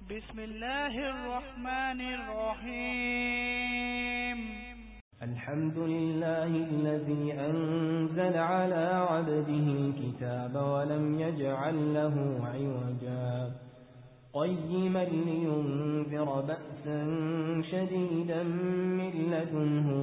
بسم الله الرحمن الرحيم. الحمد لله الذي أنزل على عبده الكتاب ولم يجعل له عوجا قيما لينذر بأسا شديدا من لدنه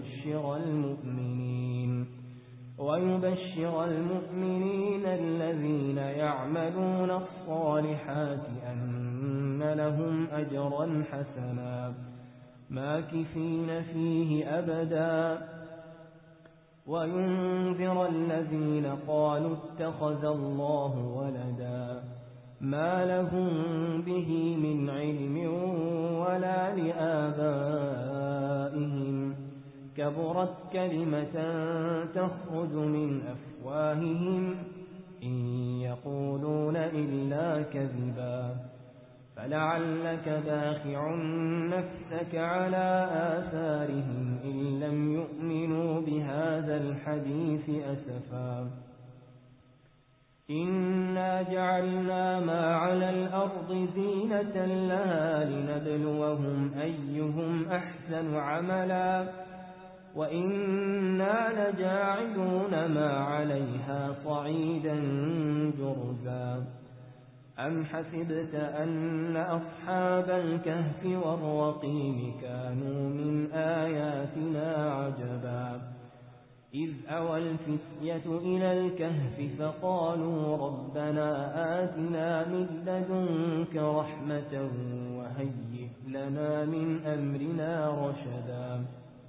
ويبشر المؤمنين الذين يعملون الصالحات أن لهم أجرا حسنا ماكثين فيه أبدا وينذر الذين قالوا اتخذ الله ولدا ما لهم به من علم ولا لآبائهم كبرت كلمة تخرج من أفواههم إن يقولون إلا كذبا فلعلك باخع نفسك على آثارهم إن لم يؤمنوا بهذا الحديث أسفا إنا جعلنا ما على الأرض زينة لها لنبلوهم أيهم أحسن عملا وإنا لجاعلون ما عليها صعيدا جرزا أم حسبت أن أصحاب الكهف والرقيم كانوا من آياتنا عجبا إذ أوى الفتية إلى الكهف فقالوا ربنا آتنا من لدنك رحمة وهيئ لنا من أمرنا رشدا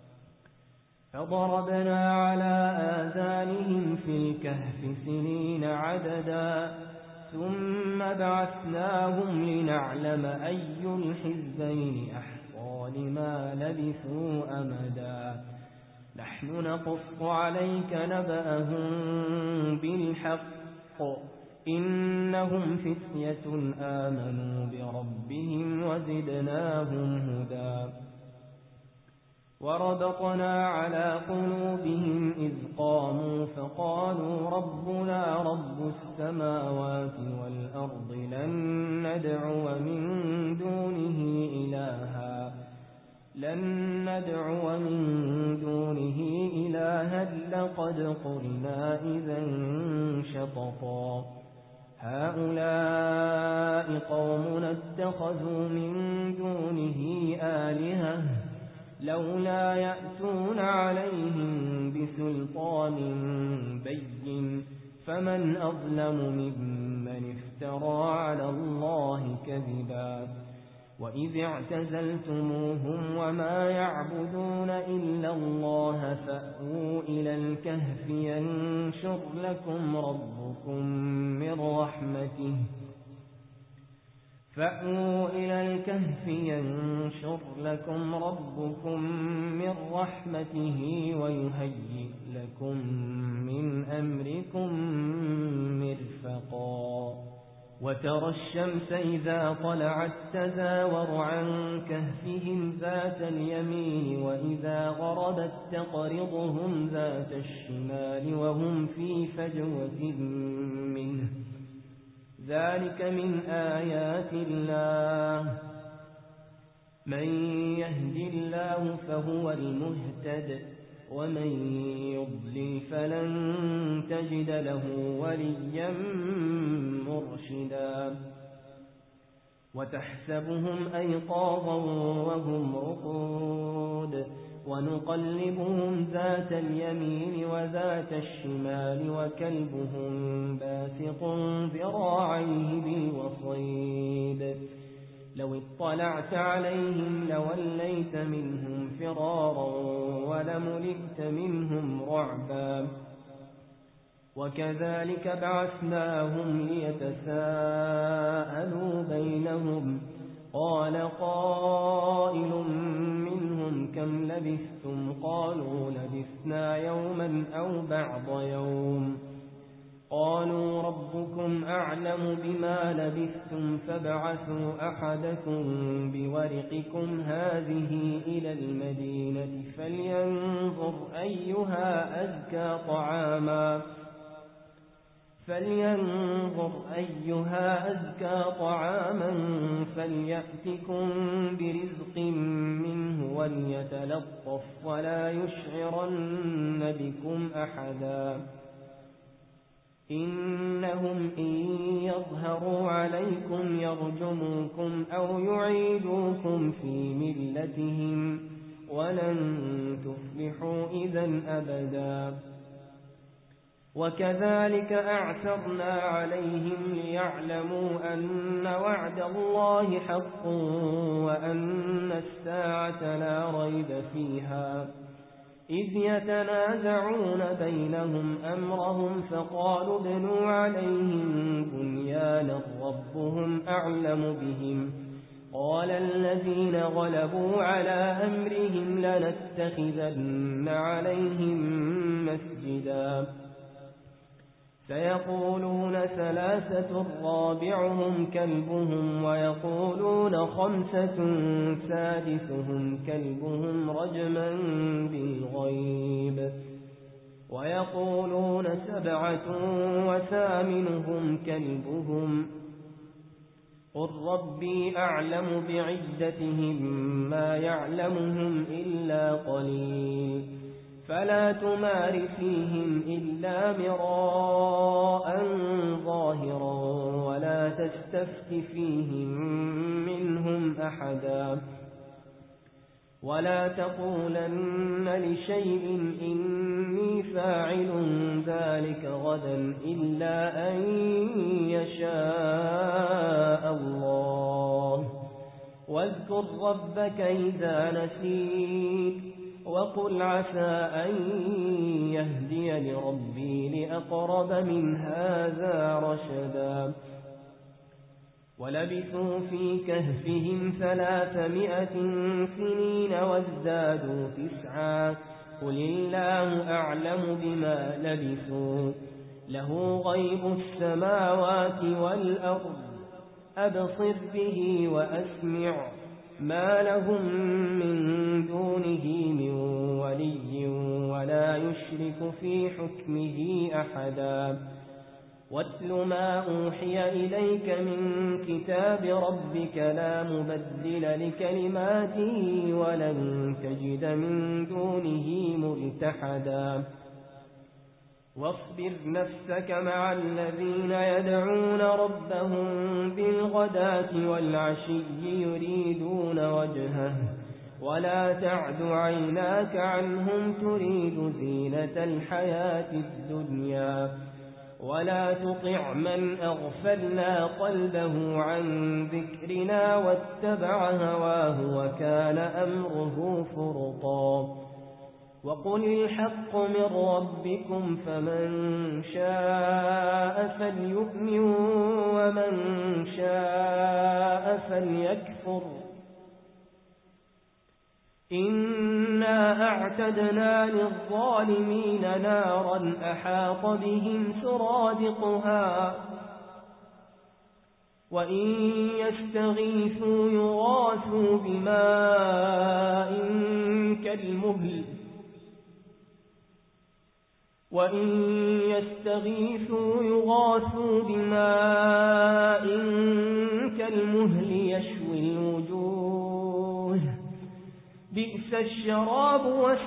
فضربنا على آذانهم في الكهف سنين عددا ثم بعثناهم لنعلم أي الحزبين أحصى لما لبثوا أمدا نحن نقص عليك نبأهم بالحق إنهم فتية آمنوا بربهم وزدناهم هدى وربطنا على قلوبهم إذ قاموا فقالوا ربنا رب السماوات والأرض لن ندعو من دونه إلها لقد قلنا إذا شططا هؤلاء قومنا اتخذوا من دونه آلهة لولا يأتون عليهم بسلطان بين فمن أظلم ممن افترى على الله كذبا وإذ اعتزلتموهم وما يعبدون إلا الله فأووا إلى الكهف ينشر لكم ربكم من رحمته ويهيئ لكم من أمركم مرفقا وترى الشمس إذا طلعت تزاور عن كهفهم ذات اليمين وإذا غربت تقرضهم ذات الشمال وهم في فجوة منه ذلك من آيات الله من يهد الله فهو المهتد ومن يضلل فلن تجد له وليا مرشدا وتحسبهم أيقاظا وهم رقود ونقلبهم ذات اليمين وذات الشمال وكلبهم باسط ذراعيه بالوصيد لو اطلعت عليهم لوليت منهم فرارا ولملئت منهم رعبا وكذلك بعثناهم ليتساءلوا بينهم قال قائل منهم كم لبثتم قالوا لبثنا يوما أو بعض يوم قالوا ربكم أعلم بما لبثتم فابعثوا أحدكم بورقكم هذه إلى المدينة فلينظر أيها أزكى طعاما فلينظر أيها أزكى طعاما فليأتكم برزق منه وليتلطف ولا يشعرن بكم أحدا إنهم إن يظهروا عليكم يرجموكم أو يعيدوكم في ملتهم ولن تفلحوا إذا أبدا وكذلك أعثرنا عليهم ليعلموا أن وعد الله حق وأن الساعة لا ريب فيها إذ يتنازعون بينهم أمرهم فقالوا ابنوا عليهم بنيانا ربهم أعلم بهم قال الذين غلبوا على أمرهم لنتخذن عليهم مسجدا سيقولون ثلاثة رابعهم كلبهم ويقولون خمسة سادسهم كلبهم رجما بالغيب ويقولون سبعة وثامنهم كلبهم قل ربي أعلم بعدتهم ما يعلمهم إلا قليل فلا تمار فيهم إلا مراء ظاهرا ولا تستفت فيهم منهم أحدا ولا تقولن لشيء إني فاعل ذلك غدا إلا أن يشاء الله واذكر ربك إذا نسيت وقل عسى أن يهدي لربي لأقرب من هذا رشدا ولبثوا في كهفهم 300 سنين وازدادوا 9 قل الله أعلم بما لبثوا له غيب السماوات والأرض أبصر به وأسمع ما لهم من دونه من ولي ولا يشرك في حكمه أحدا واتل ما أوحي إليك من كتاب ربك لا مبدل لكلماته ولن تجد من دونه ملتحدا واصبر نفسك مع الذين يدعون ربهم بالغداة والعشي يريدون وجهه ولا تعد عيناك عنهم تريد زينة الحياة الدنيا ولا تطع من أغفلنا قلبه عن ذكرنا واتبع هواه وكان أمره فرطا وقل الحق من ربكم فمن شاء فليؤمن ومن شاء فليكفر إنا أعتدنا للظالمين نارا أحاط بهم سرادقها وإن يستغيثوا يغاثوا بماء كالمهل يشوي الوجوه بئس الشراب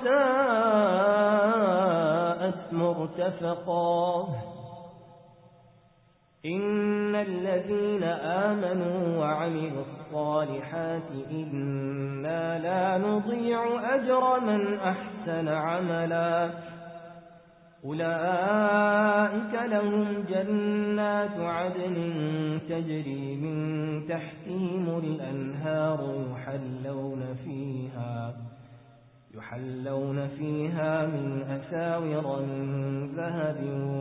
وساءت مرتفقا إن الذين آمنوا وعملوا الصالحات إنا لا نضيع أجر من أحسن عملا أولئك لهم جنات عدن تجري من تحتهم الأنهار يحلون فيها من أساور من ذهب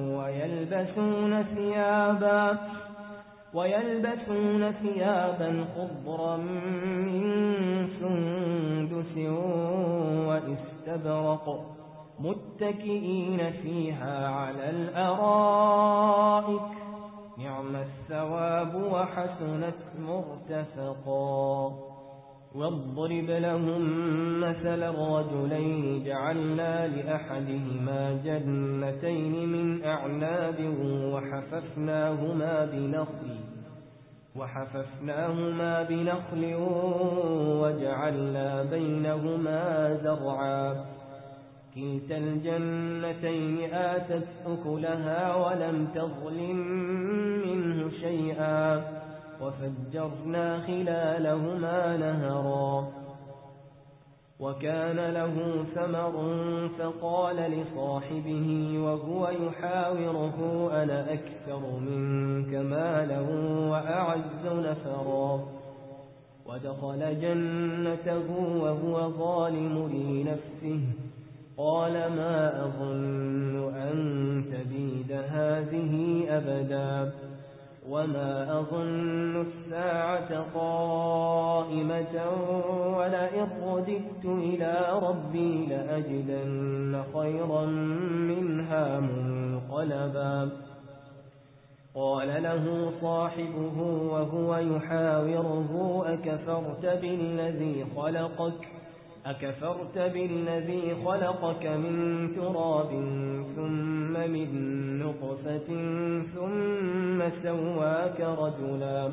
ويلبسون ثيابا خضرا من سندس واستبرق متكئين فيها على الأرائك نعم الثواب وحسنت مرتفقا واضرب لهم مثل الرجلين جعلنا لأحدهما جنتين من أعناب وحففناهما بنخل وجعلنا بينهما زرعا كلتا الجنتين آتت أكلها ولم تظلم منه شيئا وفجرنا خلالهما نهرا وكان له ثمر فقال لصاحبه وهو يحاوره أنا أكثر منك مالا وأعز نفرا ودخل جنته وهو ظالم لنفسه قال ما أظن أن تبيد هذه أبدا وما أظن الساعة قائمة ولئن رددت إلى ربي لأجدن خيرا منها منقلبا قال له صاحبه وهو يحاوره أكفرت بالذي خلقك من تراب ثم من نطفة ثم سواك رجلا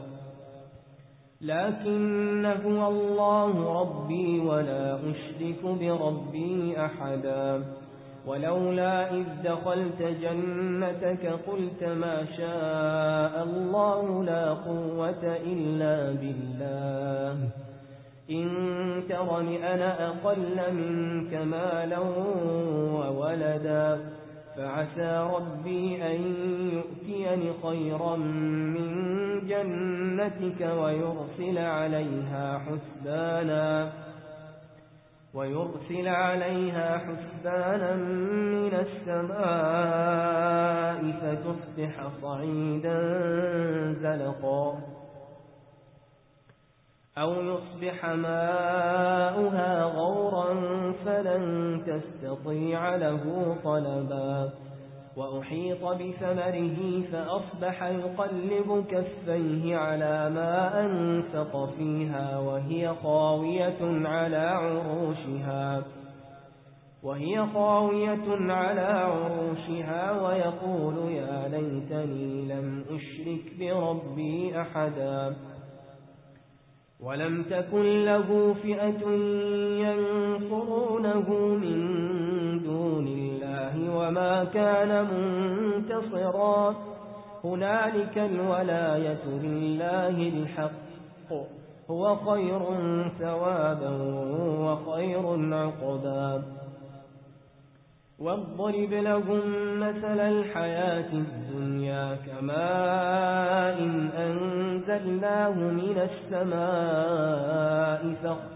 لكن هو الله ربي ولا أشرك بربي أحدا ولولا إذ دخلت جنتك قلت ما شاء الله لا قوة إلا بالله إن ترني أنا أقل منك مالا وولدا فعسى ربي أن يؤتيني خيرا من جنتك ويرسل عليها حسبانا من السماء فتصبح صعيدا زلقا أو يصبح ماؤها غورا فلن تستطيع له طلبا وأحيط بثمره فأصبح يقلب كفيه على ما أنفق فيها وهي خاوية على عروشها ويقول يا ليتني لم أشرك بربي أحدا ولم تكن له فئة ينصرونه من دون الله وما كان منتصرا هنالك الولاية لله الحق هو خير ثوابا وخير عقبا واضرب لهم مثل الحياة الدنيا كماء أنزلناه من السماء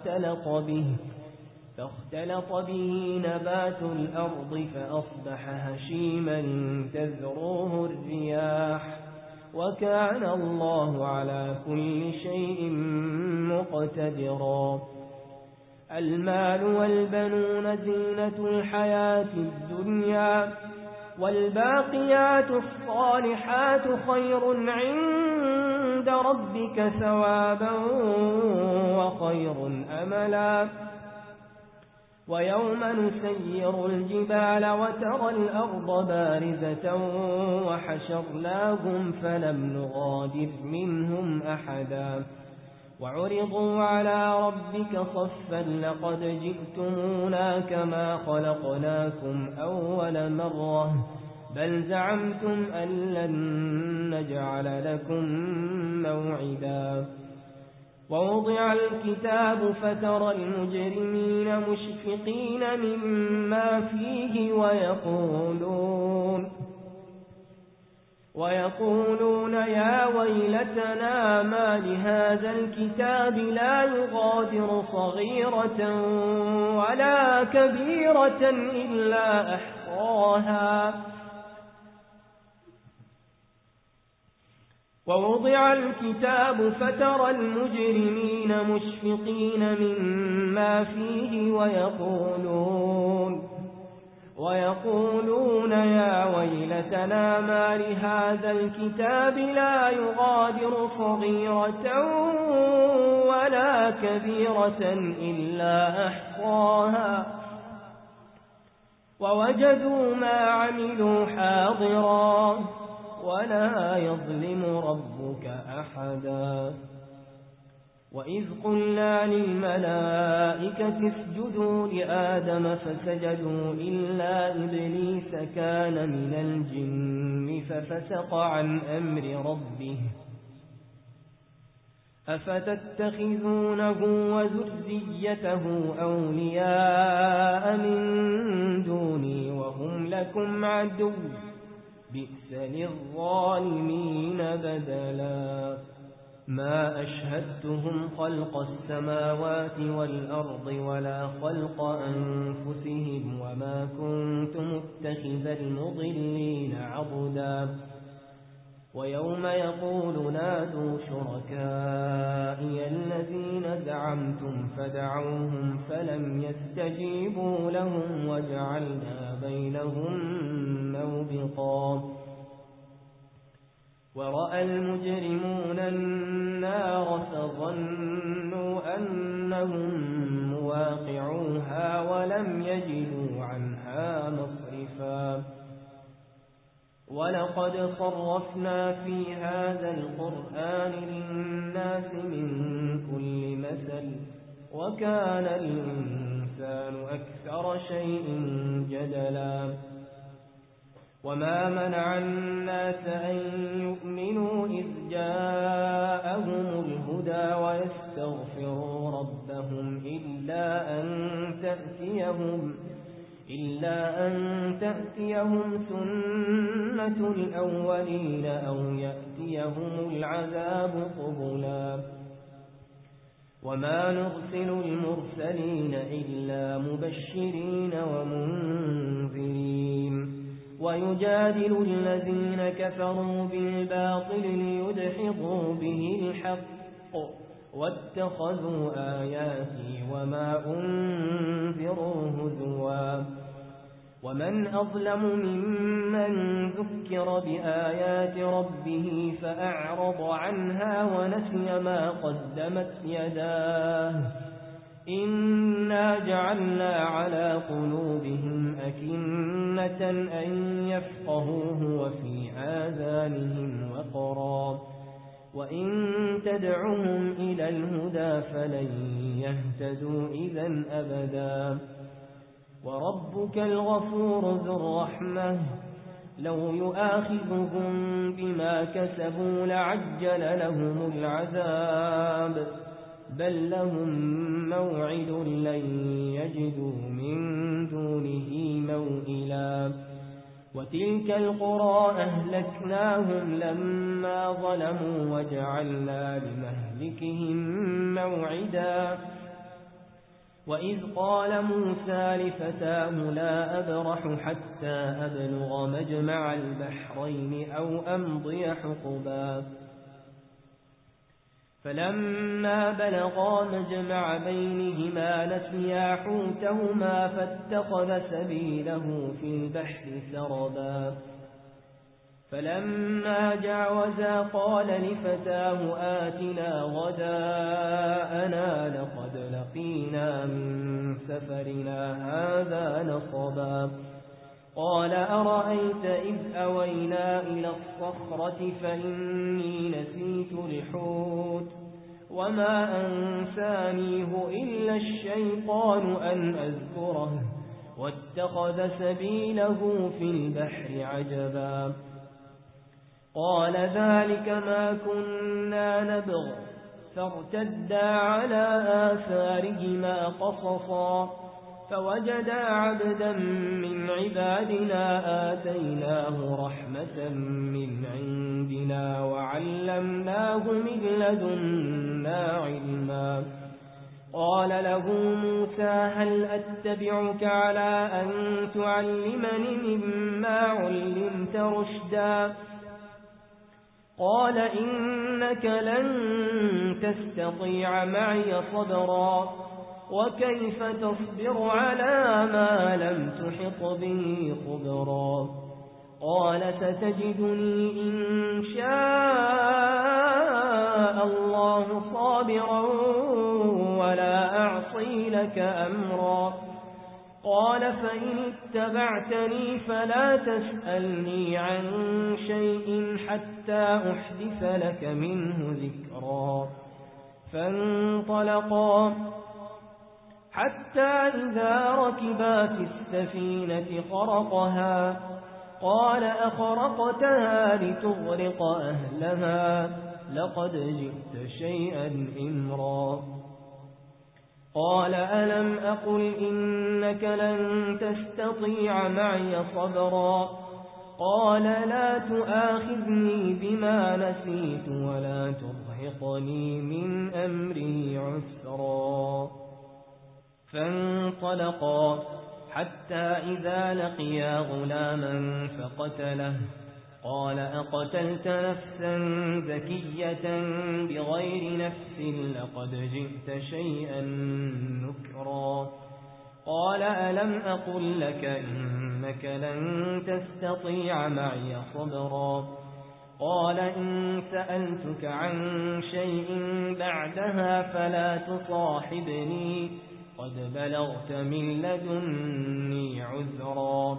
فاختلط به نبات الأرض فأصبح هشيما تذروه الرياح وكان الله على كل شيء مقتدرا المال والبنون زينة الحياة الدنيا والباقيات الصالحات خير عند ربك ثوابا وخير أملا ويوم نسير الجبال وترى الأرض بارزة وحشرناهم فلم نغادر منهم أحدا وعرضوا على ربك صفا لقد جئتمونا كما خلقناكم أول مرة بل زعمتم أن لن نجعل لكم موعدا ووضع الكتاب فترى المجرمين مشفقين مما فيه ويقولون يا ويلتنا ما لهذا الكتاب لا يغادر صغيرة ولا كبيرة إلا أحصاها ووضع الكتاب فترى المجرمين مشفقين مما فيه ويقولون يا ويلتنا ما لهذا الكتاب لا يغادر صغيرة ولا ولا كبيرة إلا أحصاها ووجدوا ما عملوا حاضرا ولا يظلم ربك أحدا وإذ قلنا للملائكة اسجدوا لآدم فسجدوا إلا إبليس كان من الجن ففسق عن أمر ربه أفتتخذونه وذريته أولياء من دوني وهم لكم عدو بئس للظالمين بدلا ما أشهدتهم خلق السماوات والأرض ولا خلق أنفسهم وما كنت متخذ المضلين عضدا ويوم يقول نادوا شركائي الذين زعمتم فدعوهم فلم يستجيبوا لهم وجعلنا بينهم موبقا ورأى المجرمون النار فظنوا أنهم مواقعوها ولم يجدوا عنها مصرفا ولقد صرفنا في هذا القرآن للناس من كل مثل وكان الإنسان أكثر شيء جدلا وما منع الناس أن يؤمنوا إذ جاءهم الهدى ويستغفروا ربهم إلا أن تأتيهم سنة الأولين أو يأتيهم العذاب قبلا وما نرسل المرسلين إلا مبشرين ومنذرين ويجادل الذين كفروا بالباطل ليدحضوا به الحق واتخذوا آياتي وما أنذروا هزوا ومن أظلم ممن ذكر بآيات ربه فأعرض عنها ونسي ما قدمت يداه إنا جعلنا على قلوبهم أكنة أن يفقهوه وفي آذانهم وقرا وإن تدعهم إلى الهدى فلن يهتدوا إذا أبدا وربك الغفور ذو الرحمة لو يؤاخذهم بما كسبوا لعجل لهم العذاب بل لهم موعد لن يجدوا من دونه موئلا وتلك القرى أهلكناهم لما ظلموا وجعلنا لمهلكهم موعدا وإذ قال موسى لفتاه لا أبرح حتى أبلغ مجمع البحرين أو أمضي حقبا فلما بلغا مجمع بينهما نسيا حوتهما فاتخذ سبيله في البحر سربا فلما جاوزا قال لفتاه آتنا غداءنا لقد لقينا من سفرنا هذا نصبا قال أرأيت إذ أوينا إلى الصخرة فإني نسيت الحوت وما أنسانيه إلا الشيطان أن أذكره واتخذ سبيله في البحر عجبا قال ذلك ما كنا نبغ فارتدا على آثارهما قصصا فوجدا عبدا من عبادنا آتيناه رحمة من عندنا وعلمناه من لدنا علما قال له موسى هل أتبعك على أن تعلمني مما علمت رشدا قال إنك لن تستطيع معي صبرا وكيف تصبر على ما لم تحط به خبرا قال ستجدني إن شاء الله صابرا ولا أعصي لك أمرا. قال فإن اتبعتني فلا تسألني عن شيء حتى أحدث لك منه ذكرا. فانطلقا حتى إذا ركبا في السفينة خرقها قال أخرقتها لتغرق أهلها لقد جئت شيئا إمرا. قال ألم أقل إنك لن تستطيع معي صبرا. قال لا تؤاخذني بما نسيت ولا ترهقني من أمري عسرا. فانطلقا حتى إذا لقيا غلاما فقتله. قال أقتلت نفسا زكية بغير نفس لقد جئت شيئا نكرا. قال ألم أقل لك إنك لن تستطيع معي صبرا. قال إن سألتك عن شيء بعدها فلا تصاحبني قد بلغت من لدني عذرا.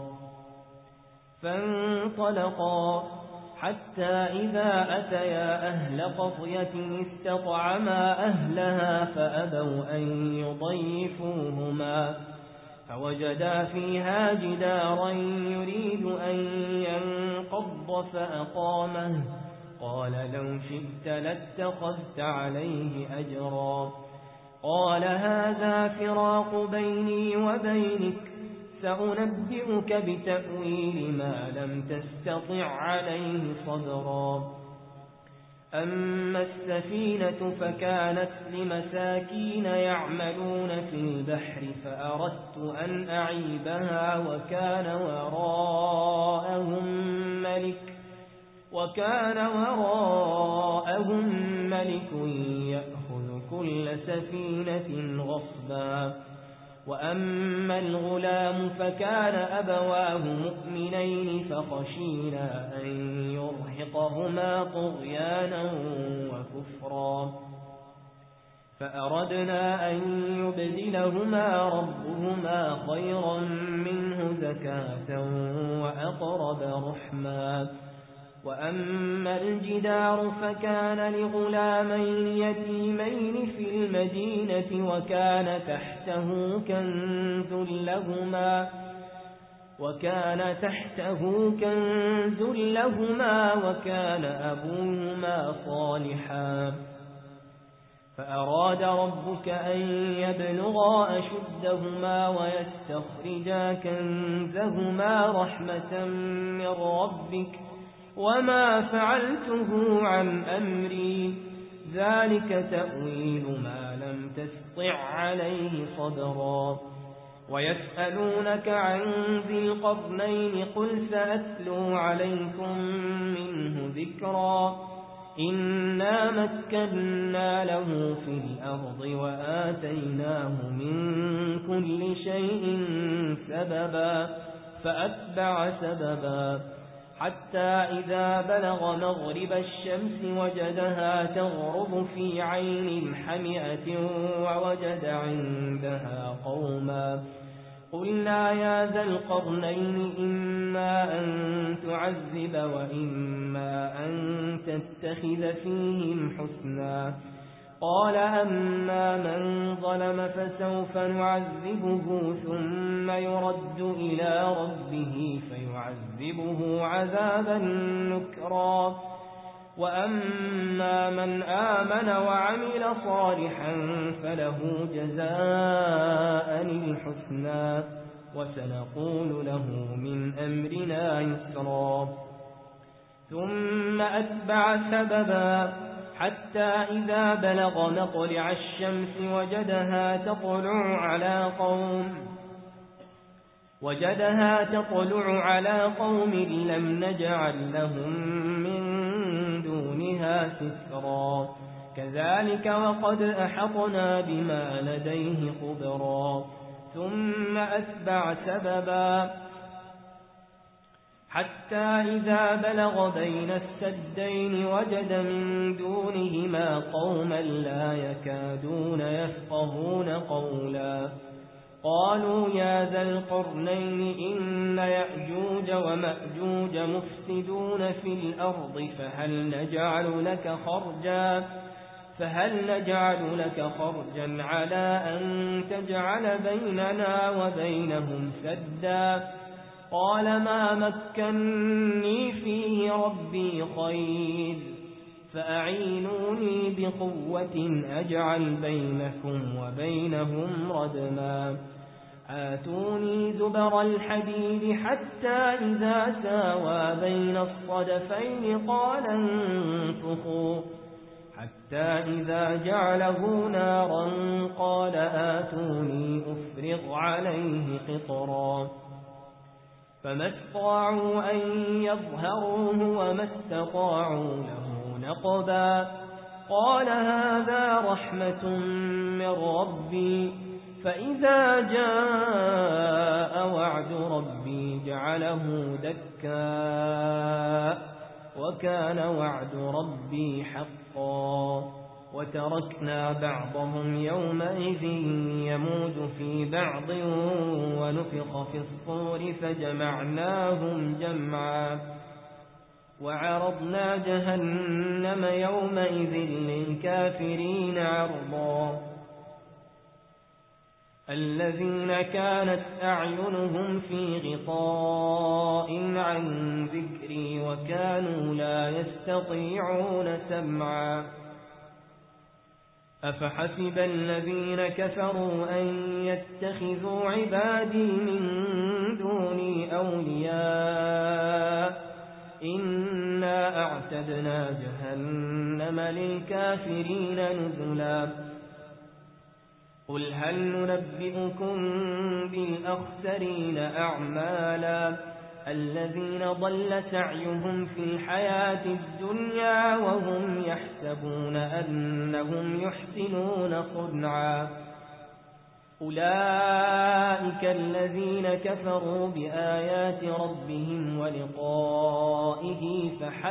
فانطلقا حتى إذا أتيا أهل قرية استطعما أهلها فأبوا أن يضيفوهما فوجدا فيها جدارا يريد أن ينقض فأقامه. قال لو شئت لاتخذت عليه أجرا. قال هذا فراق بيني وبينك سأنبئك بتأويل ما لم تستطع عليه صبرا. أما السفينة فكانت لمساكين يعملون في البحر فأردت أن أعيبها وكان وراءهم ملك يأخذ كل سفينة غصبا. وأما الغلام فكان أبواه مؤمنين فخشينا أن يرهقهما طغيانا وكفرا. فأردنا أن يبدلهما ربهما خيرا منه زكاة وأقرب رحما. وأما الجدار فكان لغلامين يتيمين في المدينة وكان تحته كنز لهما وكان أبوهما صالحا. فأراد ربك أن يبلغا أشدهما ويستخرجا كنزهما رحمة من ربك وما فعلته عن أمري ذلك تأويل ما لم تستطع عليه صبرا. ويسألونك عن ذي القرنين قل سأتلو عليكم منه ذكرا. إنا مكنا له في الأرض وآتيناه من كل شيء سببا فأتبع سببا حتى إذا بلغ مغرب الشمس وجدها تغرب في عين حمئة ووجد عندها قوما. قلنا يا ذا القرنين إما أن تعذب وإما أن تتخذ فيهم حسنا. قال أما من ظلم فسوف نعذبه ثم يرد إلى ربه فيعذبه عذابا نكرا. وأما من آمن وعمل صالحا فله جزاء الحسنى وسنقول له من أمرنا يسرا. ثم أتبع سببا حتى إذا بلغ مطلع الشمس وجدها تطلع على قوم لم نجعل لهم من دونها سترا. كذلك وقد أحطنا بما لديه خبرا. ثم أتبع سببا حتى إذا بلغ بين السدين وجد من دونهما قوما لا يكادون يفقهون قولا قالوا يا ذا القرنين إن يأجوج ومأجوج مفسدون في الأرض فهل نجعل لك خرجا على أن تجعل بيننا وبينهم سدا قال ما مكنني فيه ربي خير فأعينوني بقوة أجعل بينكم وبينهم ردما آتوني زبر الحديد حتى إذا ساوى بين الصدفين قال انفخوا حتى إذا جعله نارا قال آتوني أفرغ عليه قطرا فما استطاعوا أن يظهروه وما استطاعوا له نقبا قال هذا رحمة من ربي فإذا جاء وعد ربي جعله دكا وكان وعد ربي حقا وتركنا بعضهم يومئذ يموج في بعض ونفخ في الصور فجمعناهم جمعا وعرضنا جهنم يومئذ للكافرين عرضا الذين كانت أعينهم في غطاء عن ذكري وكانوا لا يستطيعون سمعا أفحسب الذين كفروا أن يتخذوا عبادي من دوني أولياء إنا أعتدنا جهنم للكافرين نزلا قل هل ننبئكم بالأخسرين أعمالا الذين ضل سعيهم في الحياة الدنيا وهم يحسبون أنهم يحسنون صنعا أولئك الذين كفروا بآيات ربهم ولقائه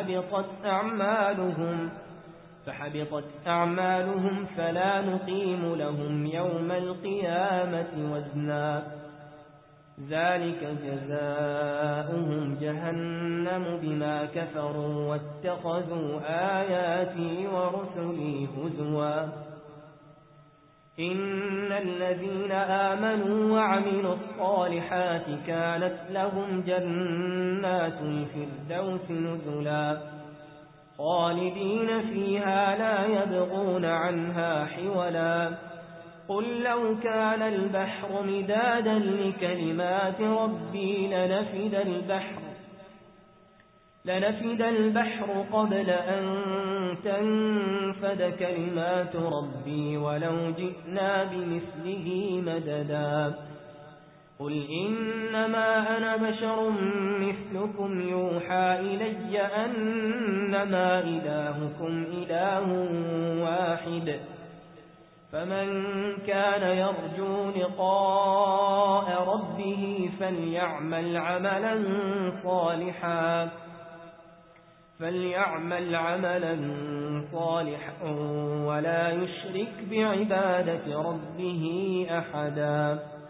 فحبطت أعمالهم فلا نقيم لهم يوم القيامة وزنا ذلك جزاؤهم جهنم بما كفروا واتخذوا آياتي ورسلي هزوا إن الذين آمنوا وعملوا الصالحات كانت لهم جنات الفردوس نزلا خالدين فيها لا يبغون عنها حولا قل لو كان البحر مدادا لكلمات ربي لنفد البحر قبل أن تنفد كلمات ربي ولو جئنا بمثله مددا قل إنما أنا بشر مثلكم يوحى إلي أنما إلهكم إله واحد فمن كان يرجو لقاء ربه فليعمل عملا صالحا ولا يشرك بعبادة ربه أحدا